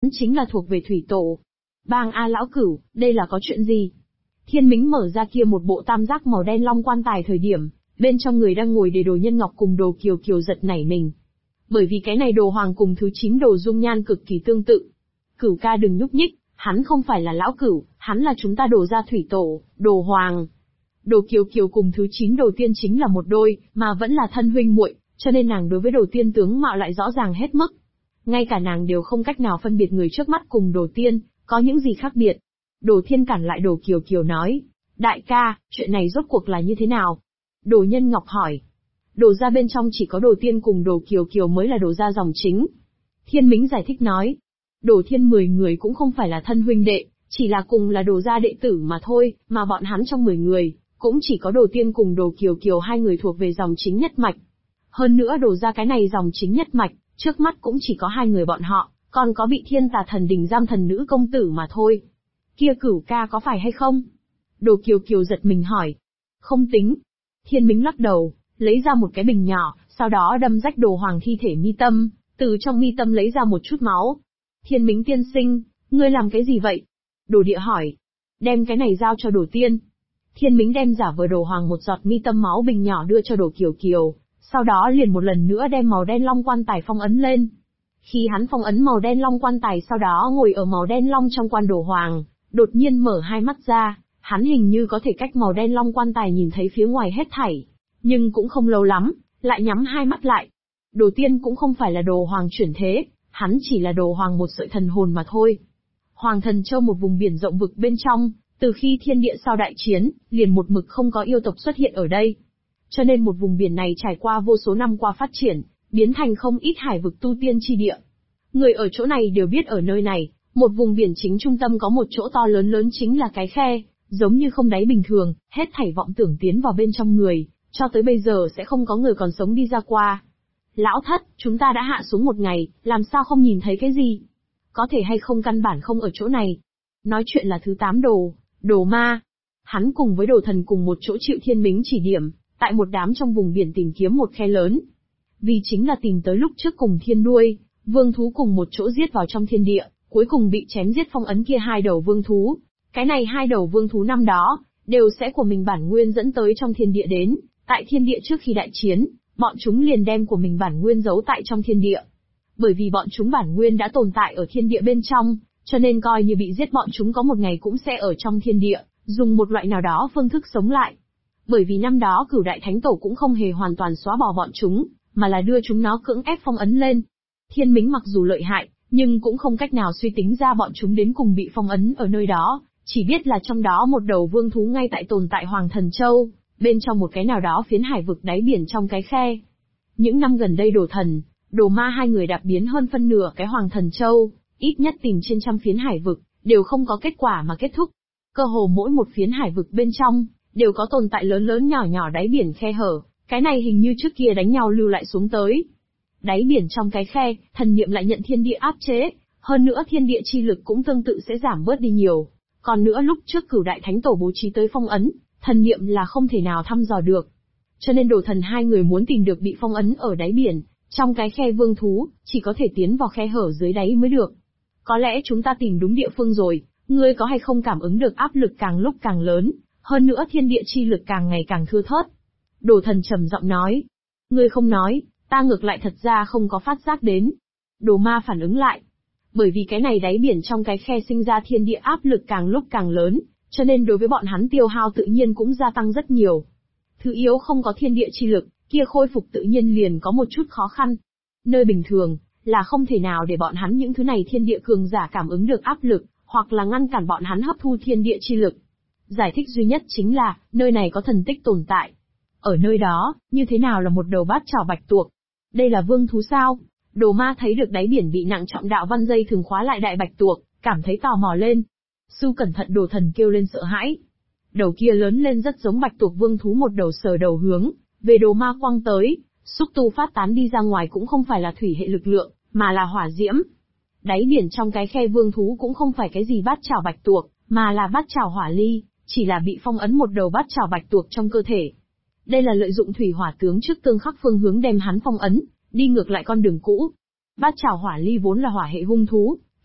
chính là thuộc về thủy tổ. Bang A lão cửu, đây là có chuyện gì? Thiên Mính mở ra kia một bộ tam giác màu đen long quan tài thời điểm, bên trong người đang ngồi để Đồ Nhân Ngọc cùng Đồ Kiều Kiều giật nảy mình. Bởi vì cái này Đồ Hoàng cùng thứ 9 Đồ dung nhan cực kỳ tương tự. Cửu ca đừng nhúc nhích, hắn không phải là lão cửu, hắn là chúng ta Đồ gia thủy tổ, Đồ Hoàng. Đồ Kiều Kiều cùng thứ 9 Đồ Tiên chính là một đôi, mà vẫn là thân huynh muội, cho nên nàng đối với Đồ Tiên tướng mạo lại rõ ràng hết mức. Ngay cả nàng đều không cách nào phân biệt người trước mắt cùng Đồ Tiên, có những gì khác biệt. Đồ Thiên cản lại Đồ Kiều Kiều nói, đại ca, chuyện này rốt cuộc là như thế nào? Đồ Nhân Ngọc hỏi. Đồ gia bên trong chỉ có Đồ Tiên cùng Đồ Kiều Kiều mới là Đồ gia dòng chính. Thiên Mính giải thích nói, Đồ Thiên 10 người cũng không phải là thân huynh đệ, chỉ là cùng là Đồ gia đệ tử mà thôi, mà bọn hắn trong 10 người, cũng chỉ có Đồ Tiên cùng Đồ Kiều Kiều hai người thuộc về dòng chính nhất mạch. Hơn nữa Đồ gia cái này dòng chính nhất mạch, trước mắt cũng chỉ có hai người bọn họ, còn có bị Thiên Tà Thần Đình giam thần nữ công tử mà thôi. Kia Cửu ca có phải hay không? Đồ Kiều Kiều giật mình hỏi. Không tính. Thiên Mính lắc đầu, lấy ra một cái bình nhỏ, sau đó đâm rách Đồ Hoàng thi thể mi tâm, từ trong mi tâm lấy ra một chút máu. Thiên Mính tiên sinh, ngươi làm cái gì vậy? Đồ Địa hỏi. Đem cái này giao cho Đồ Tiên. Thiên Mính đem giả vờ Đồ Hoàng một giọt mi tâm máu bình nhỏ đưa cho Đồ Kiều Kiều, sau đó liền một lần nữa đem màu đen long quan tài phong ấn lên. Khi hắn phong ấn màu đen long quan tài sau đó ngồi ở màu đen long trong quan Đồ Hoàng, đột nhiên mở hai mắt ra, hắn hình như có thể cách màu đen long quan tài nhìn thấy phía ngoài hết thảy, nhưng cũng không lâu lắm, lại nhắm hai mắt lại. Đồ Tiên cũng không phải là Đồ Hoàng chuyển thế, hắn chỉ là Đồ Hoàng một sợi thần hồn mà thôi. Hoàng Thần Châu một vùng biển rộng vực bên trong, từ khi thiên địa sau đại chiến, liền một mực không có yêu tộc xuất hiện ở đây. Cho nên một vùng biển này trải qua vô số năm qua phát triển, biến thành không ít hải vực tu tiên chi địa. Người ở chỗ này đều biết ở nơi này, một vùng biển chính trung tâm có một chỗ to lớn lớn chính là cái khe, giống như không đáy bình thường, hết thảy vọng tưởng tiến vào bên trong người, cho tới bây giờ sẽ không có người còn sống đi ra qua. Lão thất, chúng ta đã hạ xuống một ngày, làm sao không nhìn thấy cái gì? Có thể hay không căn bản không ở chỗ này? Nói chuyện là thứ 8 Đồ Ma. Hắn cùng với Đồ Thần cùng một chỗ chịu Thiên Mính chỉ điểm, tại một đám trong vùng biển tìm kiếm một khe lớn. Vì chính là tìm tới lúc trước cùng Thiên Đuôi, vương thú cùng một chỗ giết vào trong thiên địa, cuối cùng bị chém giết phong ấn kia hai đầu vương thú. Cái này hai đầu vương thú năm đó, đều sẽ của mình bản nguyên dẫn tới trong thiên địa đến, tại thiên địa trước khi đại chiến, bọn chúng liền đem của mình bản nguyên giấu tại trong thiên địa. Bởi vì bọn chúng bản nguyên đã tồn tại ở thiên địa bên trong, cho nên coi như bị giết bọn chúng có một ngày cũng sẽ ở trong thiên địa, dùng một loại nào đó phương thức sống lại. Bởi vì năm đó Cửu Đại Thánh Tổ cũng không hề hoàn toàn xóa bỏ bọn chúng, mà là đưa chúng nó cưỡng ép phong ấn lên. Thiên Mính mặc dù lợi hại, nhưng cũng không cách nào suy tính ra bọn chúng đến cùng bị phong ấn ở nơi đó, chỉ biết là trong đó một đầu vương thú ngay tại tồn tại Hoàng Thần Châu, bên trong một cái nào đó phiến hải vực đáy biển trong cái khe. Những năm gần đây Đồ Thần, Đồ Ma hai người đạp biến hơn phân nửa cái Hoàng Thần Châu, ít nhất tìm trên trăm phiến hải vực, đều không có kết quả mà kết thúc. Cơ hồ mỗi một phiến hải vực bên trong, đều có tồn tại lớn lớn nhỏ nhỏ đáy biển khe hở, cái này hình như trước kia đánh nhau lưu lại xuống tới. Đáy biển trong cái khe, thần niệm lại nhận thiên địa áp chế, hơn nữa thiên địa chi lực cũng tương tự sẽ giảm bớt đi nhiều. Còn nữa lúc trước Cửu Đại Thánh Tổ bố trí tới phong ấn, thần niệm là không thể nào thăm dò được. Cho nên Đồ Thần hai người muốn tìm được bị phong ấn ở đáy biển, trong cái khe vương thú, chỉ có thể tiến vào khe hở dưới đáy mới được. Có lẽ chúng ta tìm đúng địa phương rồi, ngươi có hay không cảm ứng được áp lực càng lúc càng lớn, hơn nữa thiên địa chi lực càng ngày càng thưa thớt. Đồ Thần trầm giọng nói. Ngươi không nói, ta ngược lại thật ra không có phát giác đến. Đồ Ma phản ứng lại. Bởi vì cái này đáy biển trong cái khe sinh ra thiên địa áp lực càng lúc càng lớn, cho nên đối với bọn hắn tiêu hao tự nhiên cũng gia tăng rất nhiều. Thứ yếu không có thiên địa chi lực, kia khôi phục tự nhiên liền có một chút khó khăn. Nơi bình thường, là không thể nào để bọn hắn những thứ này thiên địa cường giả cảm ứng được áp lực, hoặc là ngăn cản bọn hắn hấp thu thiên địa chi lực. Giải thích duy nhất chính là, nơi này có thần tích tồn tại. Ở nơi đó, như thế nào là một đầu bát chảo bạch tuộc? Đây là vương thú sao? Đồ Ma thấy được đáy biển bị nặng trọng đạo văn dây thường khóa lại đại bạch tuộc, cảm thấy tò mò lên. Sư cẩn thận, Đồ Thần kêu lên sợ hãi. Đầu kia lớn lên rất giống bạch tuộc vương thú, một đầu sờ đầu hướng về Đồ Ma quăng tới, xúc tu phát tán đi ra ngoài cũng không phải là thủy hệ lực lượng, mà là hỏa diễm. Đáy biển trong cái khe vương thú cũng không phải cái gì bát chảo bạch tuộc, mà là bát chảo hỏa ly, chỉ là bị phong ấn một đầu bát chảo bạch tuộc trong cơ thể. Đây là lợi dụng thủy hỏa tướng trước tương khắc phương hướng đem hắn phong ấn, đi ngược lại con đường cũ. Bát chảo hỏa ly vốn là hỏa hệ hung thú,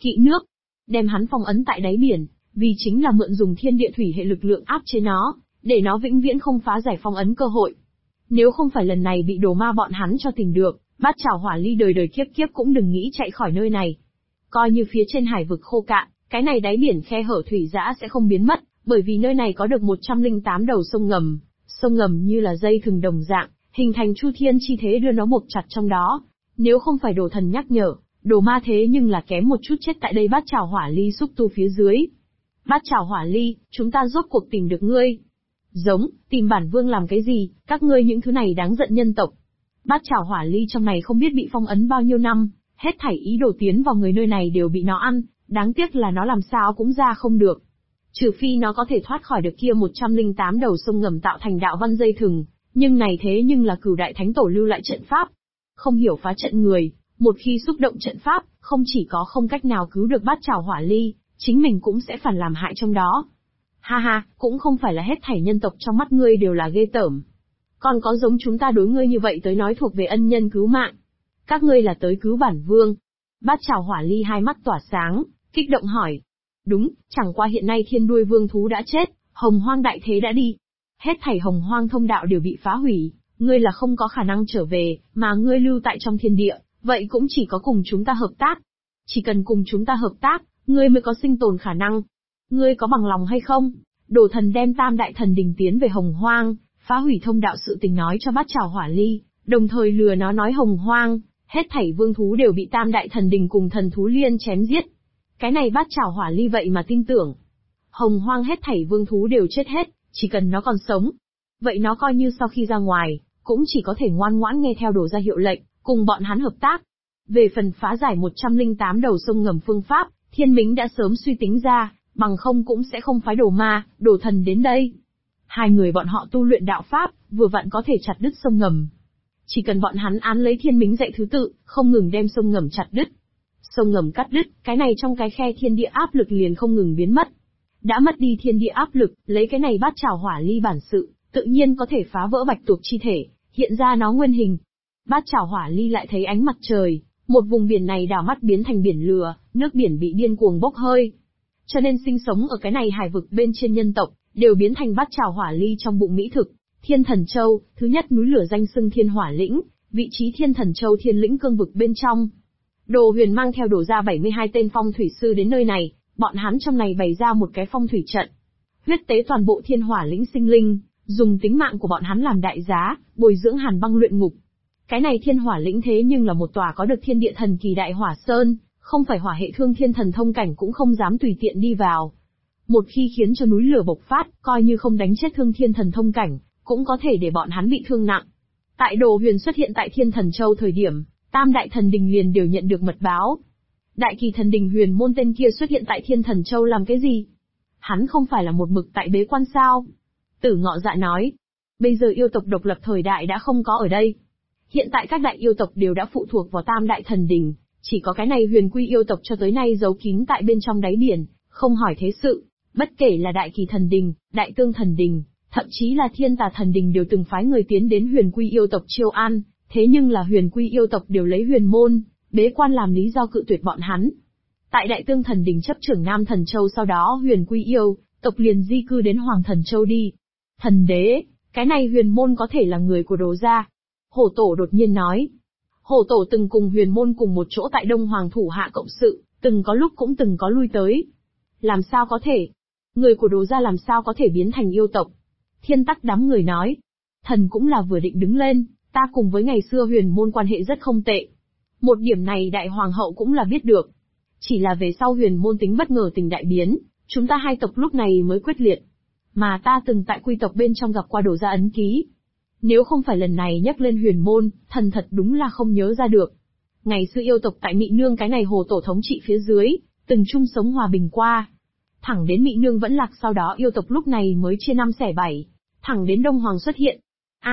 Kỵ nước. Đem hắn phong ấn tại đáy biển, vì chính là mượn dùng thiên địa thủy hệ lực lượng áp chế nó, để nó vĩnh viễn không phá giải phong ấn cơ hội. Nếu không phải lần này bị đồ ma bọn hắn cho tìm được, bát chảo hỏa ly đời đời kiếp kiếp cũng đừng nghĩ chạy khỏi nơi này. Coi như phía trên hải vực khô cạn, cái này đáy biển khe hở thủy dã sẽ không biến mất, bởi vì nơi này có được 108 đầu sông ngầm như là dây thừng đồng dạng, hình thành chu thiên chi thế đưa nó buộc chặt trong đó. Nếu không phải đồ thần nhắc nhở, đồ ma thế nhưng là kém một chút chết tại đây bát chảo hỏa ly xúc tu phía dưới. Bát chảo hỏa ly, chúng ta rốt cuộc tìm được ngươi. Giống, tìm bản vương làm cái gì, các ngươi những thứ này đáng giận nhân tộc. Bát chảo hỏa ly trong này không biết bị phong ấn bao nhiêu năm, hết thảy ý đồ tiến vào người nơi này đều bị nó ăn, đáng tiếc là nó làm sao cũng ra không được. Trừ phi nó có thể thoát khỏi được kia 108 đầu sông ngầm tạo thành đạo văn dây thừng, nhưng này thế nhưng là Cửu Đại Thánh Tổ lưu lại trận pháp. Không hiểu phá trận người, một khi xúc động trận pháp, không chỉ có không cách nào cứu được bát chảo hỏa ly, chính mình cũng sẽ phản làm hại trong đó. Ha ha, cũng không phải là hết thảy nhân tộc trong mắt ngươi đều là ghê tởm. Còn có giống chúng ta đối ngươi như vậy tới nói thuộc về ân nhân cứu mạng. Các ngươi là tới cứu bản vương. Bát chảo hỏa ly hai mắt tỏa sáng, kích động hỏi. Đúng, chẳng qua hiện nay thiên đuôi vương thú đã chết, hồng hoang đại thế đã đi. Hết thảy hồng hoang thông đạo đều bị phá hủy, ngươi là không có khả năng trở về, mà ngươi lưu tại trong thiên địa, vậy cũng chỉ có cùng chúng ta hợp tác. Chỉ cần cùng chúng ta hợp tác, ngươi mới có sinh tồn khả năng. Ngươi có bằng lòng hay không? Đồ thần đem tam đại thần đình tiến về hồng hoang, phá hủy thông đạo sự tình nói cho bát chảo hỏa ly, đồng thời lừa nó nói hồng hoang, hết thảy vương thú đều bị tam đại thần đình cùng thần thú liên chém giết. Cái này bát chảo hỏa ly vậy mà tin tưởng. Hồng hoang hết thảy vương thú đều chết hết, chỉ cần nó còn sống. Vậy nó coi như sau khi ra ngoài, cũng chỉ có thể ngoan ngoãn nghe theo đổ ra hiệu lệnh, cùng bọn hắn hợp tác. Về phần phá giải 108 đầu sông ngầm phương pháp, thiên mính đã sớm suy tính ra, bằng không cũng sẽ không phái đồ ma, đồ thần đến đây. Hai người bọn họ tu luyện đạo pháp, vừa vặn có thể chặt đứt sông ngầm. Chỉ cần bọn hắn án lấy thiên mính dạy thứ tự, không ngừng đem sông ngầm chặt đứt. Sông ngầm cắt đứt, cái này trong cái khe thiên địa áp lực liền không ngừng biến mất. Đã mất đi thiên địa áp lực, lấy cái này bát chảo hỏa ly bản sự, tự nhiên có thể phá vỡ bạch tuộc chi thể, hiện ra nó nguyên hình. Bát chảo hỏa ly lại thấy ánh mặt trời, một vùng biển này đảo mắt biến thành biển lửa, nước biển bị điên cuồng bốc hơi. Cho nên sinh sống ở cái này hải vực bên trên nhân tộc, đều biến thành bát chảo hỏa ly trong bụng mỹ thực. Thiên Thần Châu, thứ nhất núi lửa danh xưng Thiên Hỏa Lĩnh, vị trí Thiên Thần Châu Thiên Lĩnh cương vực bên trong. Đồ Huyền mang theo đổ ra 72 tên phong thủy sư đến nơi này, bọn hắn trong này bày ra một cái phong thủy trận. Huyết tế toàn bộ Thiên Hỏa Lĩnh sinh linh, dùng tính mạng của bọn hắn làm đại giá, bồi dưỡng Hàn Băng luyện ngục. Cái này Thiên Hỏa Lĩnh thế nhưng là một tòa có được thiên địa thần kỳ đại hỏa sơn, không phải hỏa hệ thương thiên thần thông cảnh cũng không dám tùy tiện đi vào. Một khi khiến cho núi lửa bộc phát, coi như không đánh chết thương thiên thần thông cảnh, cũng có thể để bọn hắn bị thương nặng. Tại Đồ Huyền xuất hiện tại Thiên Thần Châu thời điểm, tam đại thần đình liền đều nhận được mật báo. Đại kỳ thần đình Huyền Môn tên kia xuất hiện tại Thiên Thần Châu làm cái gì? Hắn không phải là một mực tại bế quan sao? Tử Ngọ Dạ nói, bây giờ yêu tộc độc lập thời đại đã không có ở đây. Hiện tại các đại yêu tộc đều đã phụ thuộc vào tam đại thần đình, chỉ có cái này Huyền Quy yêu tộc cho tới nay giấu kín tại bên trong đáy biển, không hỏi thế sự. Bất kể là đại kỳ thần đình, đại tương thần đình, thậm chí là thiên tà thần đình đều từng phái người tiến đến Huyền Quy yêu tộc chiêu an, thế nhưng là Huyền Quy yêu tộc đều lấy Huyền Môn, bế quan làm lý do cự tuyệt bọn hắn. Tại đại tương thần đình chấp trưởng Nam Thần Châu sau đó Huyền Quy yêu tộc liền di cư đến Hoàng Thần Châu đi. Thần đế, cái này Huyền Môn có thể là người của Đồ gia. Hổ Tổ đột nhiên nói. Hổ Tổ từng cùng Huyền Môn cùng một chỗ tại Đông Hoàng thủ hạ cộng sự, từng có lúc cũng từng có lui tới. Làm sao có thể? Người của Đồ gia làm sao có thể biến thành yêu tộc? Thiên Tắc đám người nói. Thần cũng là vừa định đứng lên, ta cùng với ngày xưa Huyền Môn quan hệ rất không tệ. Một điểm này đại hoàng hậu cũng là biết được. Chỉ là về sau Huyền Môn tính bất ngờ tình đại biến, chúng ta hai tộc lúc này mới quyết liệt. Mà ta từng tại quy tộc bên trong gặp qua Đồ gia ấn ký. Nếu không phải lần này nhắc lên Huyền Môn, thần thật đúng là không nhớ ra được. Ngày xưa yêu tộc tại Mị Nương cái này Hồ Tổ thống trị phía dưới, từng chung sống hòa bình qua. Thẳng đến Mị Nương vẫn lạc sau đó yêu tộc lúc này mới chia năm xẻ bảy, thẳng đến Đông Hoàng xuất hiện.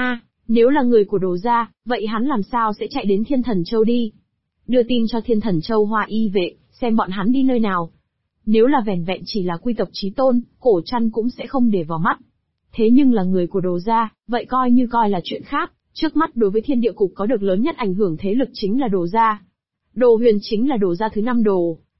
Nếu là người của Đồ gia, vậy hắn làm sao sẽ chạy đến Thiên Thần Châu đi? Đưa tin cho Thiên Thần Châu Hoa Y vệ, xem bọn hắn đi nơi nào. Nếu là vẻn vẹn chỉ là quy tộc chí tôn, Cổ Trăn cũng sẽ không để vào mắt. Thế nhưng là người của Đồ gia, vậy coi là chuyện khác, trước mắt đối với thiên địa cục có được lớn nhất ảnh hưởng thế lực chính là Đồ gia. Đồ Huyền chính là Đồ gia thứ 5 đồ,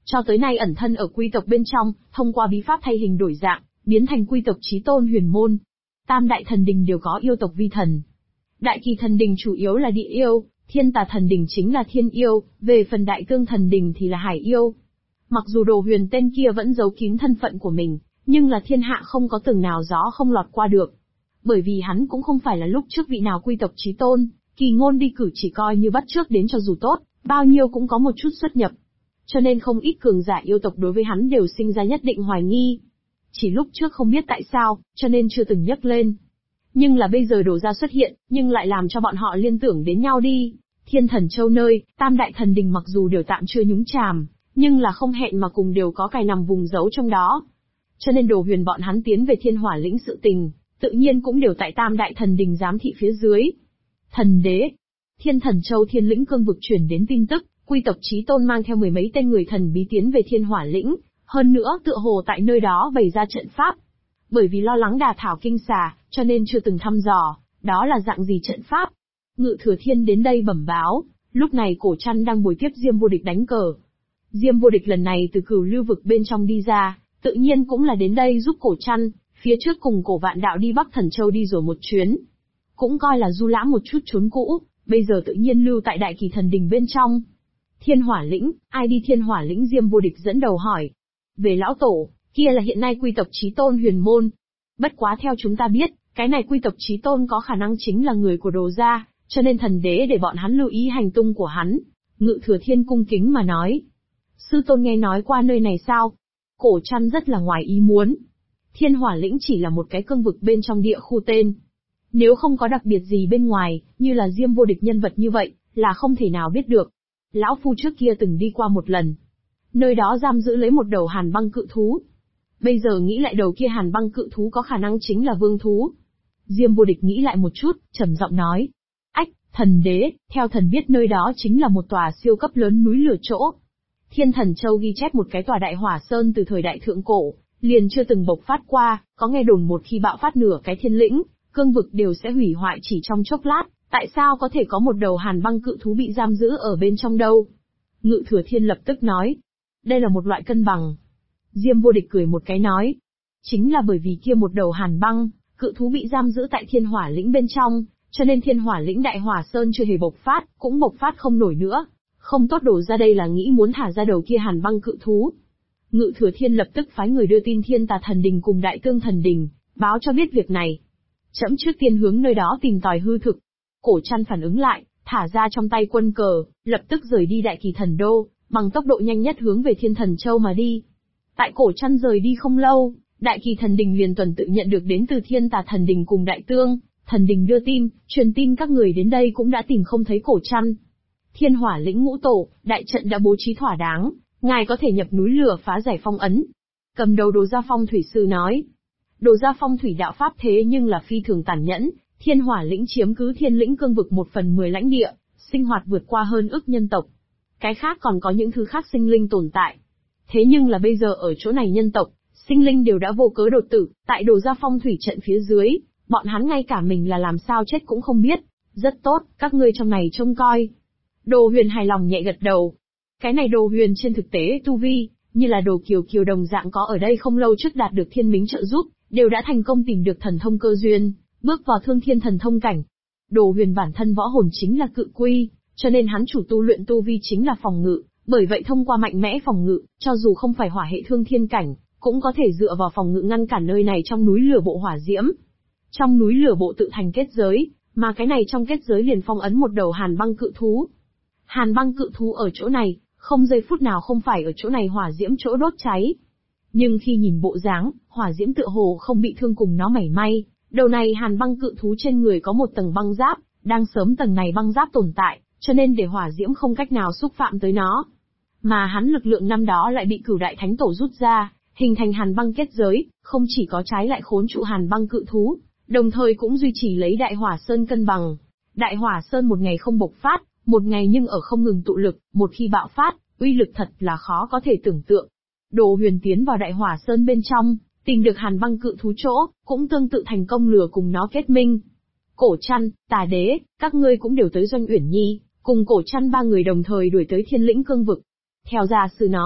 cho tới nay ẩn thân ở quy tộc bên trong, thông qua bí pháp thay hình đổi dạng, biến thành quy tộc chí tôn huyền môn. Tam đại thần đình đều có yêu tộc vi thần. Đại kỳ thần đình chủ yếu là địa yêu, thiên tà thần đình chính là thiên yêu, về phần đại tương thần đình thì là hải yêu. Mặc dù Đồ Huyền tên kia vẫn giấu kín thân phận của mình, nhưng là thiên hạ không có tường nào gió không lọt qua được. Bởi vì hắn cũng không phải là lúc trước vị nào quy tộc chí tôn, kỳ ngôn đi cử chỉ coi như bắt chước đến cho dù tốt, bao nhiêu cũng có một chút xuất nhập. Cho nên không ít cường giả yêu tộc đối với hắn đều sinh ra nhất định hoài nghi. Chỉ lúc trước không biết tại sao, cho nên chưa từng nhắc lên. Nhưng là bây giờ Đồ gia xuất hiện, nhưng lại làm cho bọn họ liên tưởng đến nhau đi. Thiên Thần Châu nơi, tam đại thần đình mặc dù đều tạm chưa nhúng chàm, nhưng là không hẹn mà cùng đều có cài nằm vùng giấu trong đó. Cho nên Đồ Huyền bọn hắn tiến về Thiên Hỏa lĩnh sự tình, tự nhiên cũng đều tại tam đại thần đình giám thị phía dưới. Thần đế, Thiên Thần Châu Thiên lĩnh cương vực truyền đến tin tức, quy tộc chí tôn mang theo mười mấy tên người thần bí tiến về Thiên Hỏa lĩnh, hơn nữa tựa hồ tại nơi đó bày ra trận pháp. Bởi vì lo lắng đả thảo kinh xà, cho nên chưa từng thăm dò, đó là dạng gì trận pháp. Ngự Thừa Thiên đến đây bẩm báo, lúc này Cổ Trăn đang bồi tiếp Diêm Vô Địch đánh cờ. Diêm Vô Địch lần này từ Cửu Lưu vực bên trong đi ra, tự nhiên cũng là đến đây giúp Cổ Trăn, phía trước cùng Cổ Vạn Đạo đi Bắc Thần Châu đi rồi một chuyến. Cũng coi là du lãm một chút chốn cũ, bây giờ tự nhiên lưu tại Đại Kỳ Thần Đình bên trong. Thiên Hỏa lĩnh, ai đi Thiên Hỏa lĩnh? Diêm Vô Địch dẫn đầu hỏi. Về lão tổ, kia là hiện nay quy tộc chí tôn huyền môn. Bất quá theo chúng ta biết, cái này quy tộc chí tôn có khả năng chính là người của Đồ gia, cho nên thần đế để bọn hắn lưu ý hành tung của hắn. Ngự Thừa Thiên cung kính mà nói. Sư tôn nghe nói qua nơi này sao? Cổ Trăn rất là ngoài ý muốn. Thiên Hỏa lĩnh chỉ là một cái cương vực bên trong địa khu tên. Nếu không có đặc biệt gì bên ngoài, như là Diêm Vô Địch nhân vật như vậy, là không thể nào biết được. Lão phu trước kia từng đi qua một lần. Nơi đó giam giữ lấy một đầu hàn băng cự thú. Bây giờ nghĩ lại đầu kia hàn băng cự thú có khả năng chính là vương thú. Diêm Vô Địch nghĩ lại một chút, trầm giọng nói. Ách, thần đế, theo thần biết nơi đó chính là một tòa siêu cấp lớn núi lửa chỗ. Thiên Thần Châu ghi chép một cái tòa đại hỏa sơn từ thời đại thượng cổ, liền chưa từng bộc phát qua, có nghe đồn một khi bạo phát nửa cái thiên lĩnh, cương vực đều sẽ hủy hoại chỉ trong chốc lát, tại sao có thể có một đầu hàn băng cự thú bị giam giữ ở bên trong đâu? Ngự Thừa Thiên lập tức nói. Đây là một loại cân bằng. Diêm Vô Địch cười một cái nói. Chính là bởi vì kia một đầu hàn băng, cự thú bị giam giữ tại Thiên Hỏa lĩnh bên trong, cho nên Thiên Hỏa lĩnh đại hỏa sơn chưa hề bộc phát, cũng bộc phát không nổi nữa. Không tốt, Đổ ra đây là nghĩ muốn thả ra đầu kia hàn băng cự thú. Ngự Thừa Thiên lập tức phái người đưa tin Thiên Tà thần đình cùng Đại Tương thần đình, báo cho biết việc này. Trẫm trước tiên hướng nơi đó tìm tòi hư thực. Cổ Trăn phản ứng lại, thả ra trong tay quân cờ, lập tức rời đi Đại Kỳ thần đô, bằng tốc độ nhanh nhất hướng về Thiên Thần Châu mà đi. Tại Cổ Trăn rời đi không lâu, Đại Kỳ thần đình liền tuần tự nhận được đến từ Thiên Tà thần đình cùng Đại Tương thần đình đưa tin, truyền tin các người đến đây cũng đã tìm không thấy Cổ Trăn. Thiên Hỏa lĩnh ngũ tổ, đại trận đã bố trí thỏa đáng, ngài có thể nhập núi lửa phá giải phong ấn. Cầm đầu Đồ gia phong thủy sư nói. Đồ gia phong thủy đạo pháp thế nhưng là phi thường tàn nhẫn, Thiên Hỏa lĩnh chiếm cứ thiên lĩnh cương vực 1/10 lãnh địa, sinh hoạt vượt qua hơn ức nhân tộc. Cái khác còn có những thứ khác sinh linh tồn tại. Thế nhưng là bây giờ ở chỗ này nhân tộc, sinh linh đều đã vô cớ đột tử, tại Đồ gia phong thủy trận phía dưới, bọn hắn ngay cả mình là làm sao chết cũng không biết. Rất tốt, các ngươi trong này trông coi. Đồ Huyền hài lòng nhẹ gật đầu. Cái này Đồ Huyền trên thực tế tu vi, như là Đồ Kiều Kiều đồng dạng có ở đây không lâu trước đạt được thiên mính trợ giúp, đều đã thành công tìm được thần thông cơ duyên, bước vào thương thiên thần thông cảnh. Đồ Huyền bản thân võ hồn chính là cự quy, cho nên hắn chủ tu luyện tu vi chính là phòng ngự, bởi vậy thông qua mạnh mẽ phòng ngự, cho dù không phải hỏa hệ thương thiên cảnh, cũng có thể dựa vào phòng ngự ngăn cản nơi này trong núi lửa bộ hỏa diễm. Trong núi lửa bộ tự thành kết giới, mà cái này trong kết giới liền phong ấn một đầu hàn băng cự thú. Hàn băng cự thú ở chỗ này, không giây phút nào không phải ở chỗ này hỏa diễm chỗ đốt cháy. Nhưng khi nhìn bộ dáng, hỏa diễm tựa hồ không bị thương cùng nó mảy may, đầu này hàn băng cự thú trên người có một tầng băng giáp, đang sớm tầng này băng giáp tồn tại, cho nên để hỏa diễm không cách nào xúc phạm tới nó. Mà hắn lực lượng năm đó lại bị Cửu Đại Thánh Tổ rút ra, hình thành hàn băng kết giới, không chỉ có trái lại khốn trụ hàn băng cự thú, đồng thời cũng duy trì lấy đại hỏa sơn cân bằng. Đại hỏa sơn một ngày không bộc phát, một ngày nhưng ở không ngừng tụ lực, một khi bạo phát, uy lực thật là khó có thể tưởng tượng. Đồ Huyền tiến vào đại hỏa sơn bên trong, tìm được hàn băng cự thú chỗ, cũng tương tự thành công lừa cùng nó kết minh. Cổ Trăn, Tà Đế, các ngươi cũng đều tới Doanh Uyển Nhi, cùng Cổ Trăn ba người đồng thời đuổi tới thiên lĩnh cương vực. Theo gia sư nói,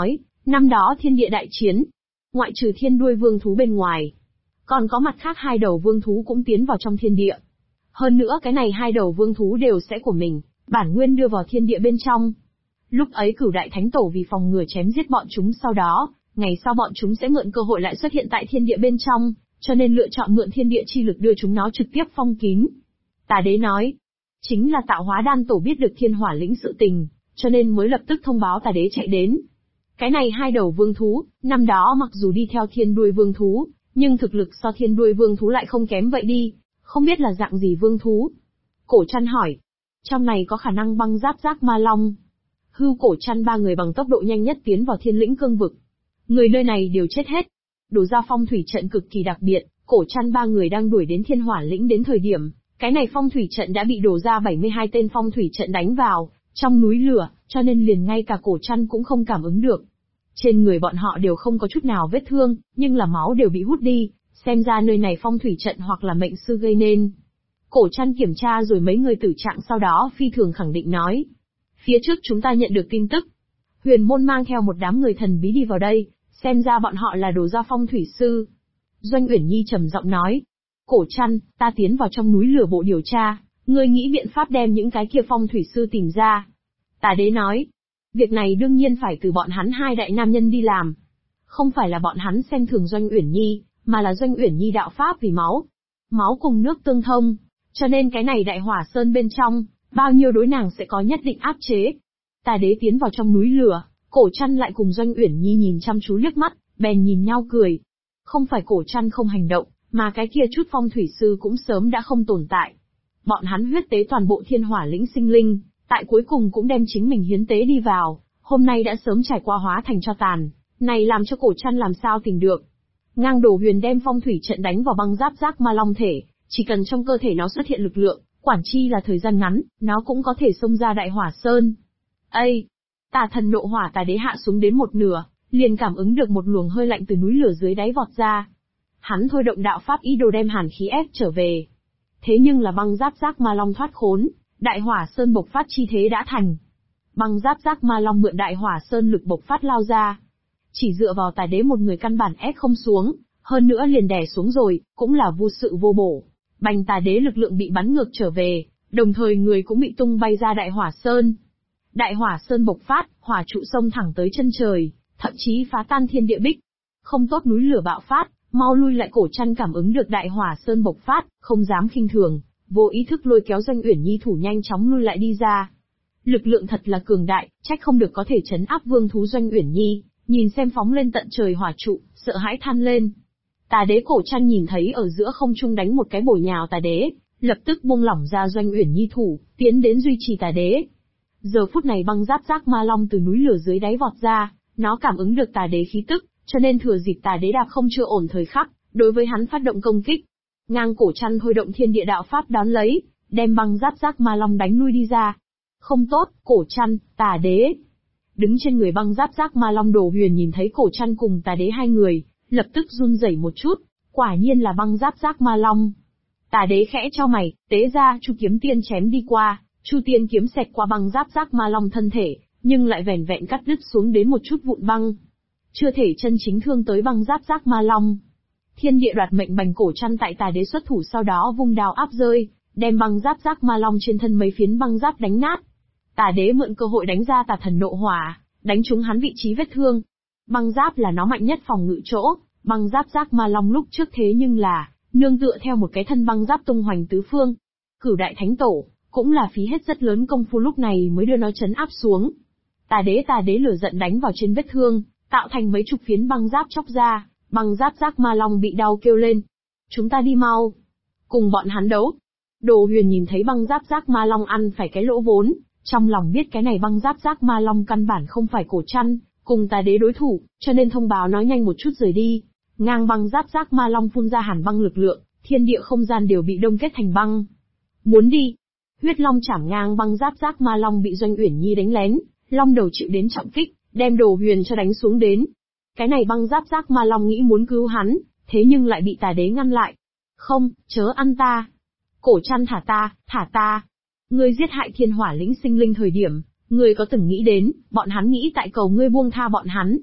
Năm đó thiên địa đại chiến, ngoại trừ thiên đuôi vương thú bên ngoài, còn có mặt khác hai đầu vương thú cũng tiến vào trong thiên địa. Hơn nữa cái này hai đầu vương thú đều sẽ của mình, bản nguyên đưa vào thiên địa bên trong. Lúc ấy Cửu Đại Thánh Tổ vì phòng ngừa chém giết bọn chúng sau đó, ngày sau bọn chúng sẽ mượn cơ hội lại xuất hiện tại thiên địa bên trong, cho nên lựa chọn mượn thiên địa chi lực đưa chúng nó trực tiếp phong kín. Tà Đế nói, chính là Tạo Hóa Đan Tổ biết được Thiên Hỏa Lĩnh sự tình, cho nên mới lập tức thông báo Tà Đế chạy đến. Cái này hai đầu vương thú, năm đó mặc dù đi theo thiên đuôi vương thú, nhưng thực lực so thiên đuôi vương thú lại không kém vậy đi, không biết là dạng gì vương thú. Cổ Trăn hỏi, trong này có khả năng băng giáp giác ma long. Hưu Cổ Trăn ba người bằng tốc độ nhanh nhất tiến vào thiên lĩnh cương vực. Người nơi này đều chết hết. Đổ ra phong thủy trận cực kỳ đặc biệt, Cổ Trăn ba người đang đuổi đến thiên hỏa lĩnh đến thời điểm, cái này phong thủy trận đã bị đổ ra 72 tên phong thủy trận đánh vào, trong núi lửa, cho nên liền ngay cả Cổ Trăn cũng không cảm ứng được. Trên người bọn họ đều không có chút nào vết thương, nhưng là máu đều bị hút đi, xem ra nơi này phong thủy trận hoặc là mệnh sư gây nên. Cổ Trăn kiểm tra rồi mấy người tử trạng sau đó phi thường khẳng định nói. Phía trước chúng ta nhận được tin tức. Huyền môn mang theo một đám người thần bí đi vào đây, xem ra bọn họ là đồ gia phong thủy sư. Doanh Uyển Nhi trầm giọng nói. Cổ Trăn, ta tiến vào trong núi lửa bộ điều tra, ngươi nghĩ biện pháp đem những cái kia phong thủy sư tìm ra. Tà Đế nói. Việc này đương nhiên phải từ bọn hắn hai đại nam nhân đi làm. Không phải là bọn hắn xem thường Doanh Uyển Nhi, mà là Doanh Uyển Nhi đạo pháp vì máu. Máu cùng nước tương thông, cho nên cái này đại hỏa sơn bên trong, bao nhiêu đối nàng sẽ có nhất định áp chế. Tà Đế tiến vào trong núi lửa, Cổ Trăn lại cùng Doanh Uyển Nhi nhìn chăm chú liếc mắt, bèn nhìn nhau cười. Không phải Cổ Trăn không hành động, mà cái kia chút phong thủy sư cũng sớm đã không tồn tại. Bọn hắn huyết tế toàn bộ thiên hỏa lĩnh sinh linh, tại cuối cùng cũng đem chính mình hiến tế đi vào, hôm nay đã sớm trải qua hóa thành tro tàn, này làm cho Cổ Trăn làm sao tìm được. Ngang Đổ Huyền đem phong thủy trận đánh vào băng giáp giác ma long thể, chỉ cần trong cơ thể nó xuất hiện lực lượng, quản chi là thời gian ngắn, nó cũng có thể xông ra đại hỏa sơn. Ây! Tà thần nộ hỏa Tà Đế hạ xuống đến một nửa, liền cảm ứng được một luồng hơi lạnh từ núi lửa dưới đáy vọt ra. Hắn thôi động đạo pháp ý đồ đem hàn khí ép trở về. Thế nhưng là băng giáp giác ma long thoát khốn, đại hỏa sơn bộc phát chi thế đã thành. Băng giáp giác ma long mượn đại hỏa sơn lực bộc phát lao ra. Chỉ dựa vào Tà Đế một người căn bản ép không xuống, hơn nữa liền đè xuống rồi, cũng là vô sự vô bổ. Bành Tà Đế lực lượng bị bắn ngược trở về, đồng thời người cũng bị tung bay ra đại hỏa sơn. Đại hỏa sơn bộc phát, hỏa trụ xông thẳng tới chân trời, thậm chí phá tan thiên địa bích. Không tốt núi lửa bạo phát, mau lui lại. Cổ Trăn cảm ứng được đại hỏa sơn bộc phát, không dám khinh thường, vô ý thức lôi kéo Doanh Uyển Nhi thủ nhanh chóng lui lại đi ra. Lực lượng thật là cường đại, trách không được có thể trấn áp vương thú. Doanh Uyển Nhi nhìn xem phóng lên tận trời hỏa trụ, sợ hãi than lên. Tà Đế Cổ Trăn nhìn thấy ở giữa không trung đánh một cái bổ nhào Tà Đế, lập tức buông lỏng ra Doanh Uyển Nhi thủ, tiến đến duy trì Tà Đế. Giờ phút này băng giáp giác ma long từ núi lửa dưới đáy vọt ra, nó cảm ứng được Tà Đế khí tức, cho nên thừa dịp Tà Đế đạp không chưa ổn thời khắc, đối với hắn phát động công kích. Ngang Cổ Trăn thôi động thiên địa đạo pháp đón lấy, đem băng giáp giác ma long đánh lui đi ra. Không tốt, Cổ Trăn, Tà Đế. Đứng trên người băng giáp giác ma long Đổ Huyền nhìn thấy Cổ Trăn cùng Tà Đế hai người, lập tức run rẩy một chút, quả nhiên là băng giáp giác ma long. Tà Đế khẽ cho mày, tế ra Chu kiếm tiên chém đi qua, Chu tiên kiếm xẹt qua băng giáp giác ma long thân thể, nhưng lại vẻn vẹn cắt đứt xuống đến một chút vụn băng, chưa thể chân chính thương tới băng giáp giác ma long. Thiên địa đoạt mệnh bành Cổ Trăn tại Tà Đế xuất thủ sau đó vung đao áp rơi, đem băng giáp giác ma long trên thân mấy phiến băng giáp đánh nát. Tà Đế mượn cơ hội đánh ra Tà thần nộ hỏa, đánh trúng hắn vị trí vết thương. Băng giáp là nó mạnh nhất phòng ngự chỗ, băng giáp giác ma long lúc trước thế nhưng là nương tựa theo một cái thân băng giáp tung hoành tứ phương. Cửu Đại Thánh Tổ cũng là phí hết rất lớn công phu lúc này mới đưa nó trấn áp xuống. Tà Đế lửa giận đánh vào trên vết thương, tạo thành mấy chục phiến băng giáp chóc ra, băng giáp giác ma long bị đau kêu lên. Chúng ta đi mau, cùng bọn hắn đấu. Đồ Huyền nhìn thấy băng giáp giác ma long ăn phải cái lỗ vốn, trong lòng biết cái này băng giáp giác ma long căn bản không phải Cổ Trăn cùng Tà Đế đối thủ, cho nên thông báo nói nhanh một chút rời đi. Ngang băng giáp giác ma long phun ra hàn băng lực lượng, thiên địa không gian đều bị đông kết thành băng. Muốn đi. Huyết long chảm ngang băng giáp giác ma long bị Doanh Uyển Nhi đánh lén, long đầu chịu đến trọng kích, đem Đồ Huyền cho đánh xuống đến. Cái này băng giáp giác ma long nghĩ muốn cứu hắn, thế nhưng lại bị Tà Đế ngăn lại. Không, chớ ăn ta. Cổ Trăn thả ta. Ngươi giết hại thiên hỏa lĩnh sinh linh thời điểm, ngươi có từng nghĩ đến, bọn hắn nghĩ tại cầu ngươi buông tha bọn hắn.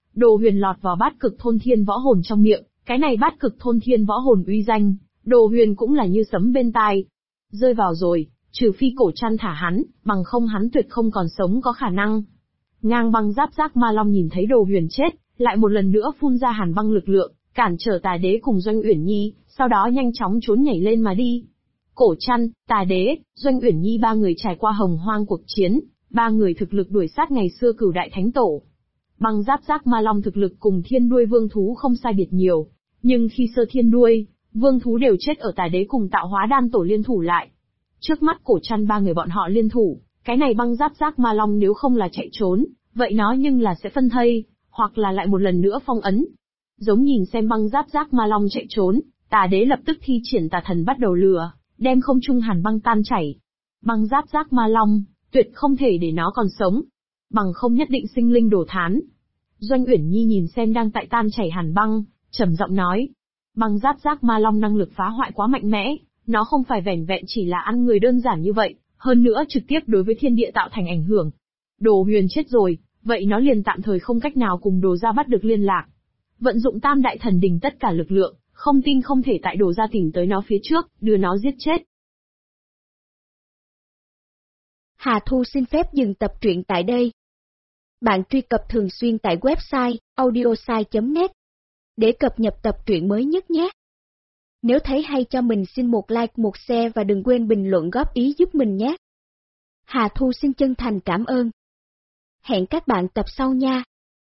Đồ Huyền lọt vào bát cực thôn thiên võ hồn trong miệng, cái này bát cực thôn thiên võ hồn uy danh, Đồ Huyền cũng là như sấm bên tai. Rơi vào rồi, trừ phi Cổ Trăn thả hắn, bằng không hắn tuyệt không còn sống có khả năng. Ngang băng giáp giác ma long nhìn thấy Đồ Huyền chết, lại một lần nữa phun ra hàn băng lực lượng, cản trở Tà Đế cùng Doanh Uyển Nhi, sau đó nhanh chóng trốn nhảy lên mà đi. Cổ Trăn, Tà Đế, Doanh Uyển Nhi ba người trải qua hồng hoang cuộc chiến, ba người thực lực đuổi sát ngày xưa Cửu Đại Thánh Tổ. Băng giáp giác ma long thực lực cùng thiên đuôi vương thú không sai biệt nhiều, nhưng khi sơ thiên đuôi, vương thú đều chết ở Tà Đế cùng Tạo Hóa Đan Tổ liên thủ lại. Trước mắt Cổ Trăn ba người bọn họ liên thủ, cái này băng giáp giác ma long nếu không là chạy trốn, vậy nó nhưng là sẽ phân thây, hoặc là lại một lần nữa phong ấn. Giống nhìn xem băng giáp giác ma long chạy trốn, Tà Đế lập tức thi triển tà thần bắt đầu lừa, đem không trung hàn băng tan chảy. Băng giáp giác ma long, tuyệt không thể để nó còn sống, bằng không nhất định sinh linh đổ thán. Doanh Uyển Nhi nhìn xem đang tại tan chảy hàn băng, trầm giọng nói, băng giáp giác ma long năng lực phá hoại quá mạnh mẽ, nó không phải vẻn vẹn chỉ là ăn người đơn giản như vậy, hơn nữa trực tiếp đối với thiên địa tạo thành ảnh hưởng. Đồ Huyền chết rồi, vậy nó liền tạm thời không cách nào cùng Đồ gia bắt được liên lạc. Vận dụng Tam Đại Thần Đình tất cả lực lượng, không tin không thể tại Đồ gia tìm tới nó phía trước, đưa nó giết chết. Hà Thu xin phép dừng tập truyện tại đây. Bạn truy cập thường xuyên tại website audiosai.net để cập nhật tập truyện mới nhất nhé. Nếu thấy hay cho mình xin một like, một share và đừng quên bình luận góp ý giúp mình nhé. Hà Thu xin chân thành cảm ơn. Hẹn các bạn tập sau nha.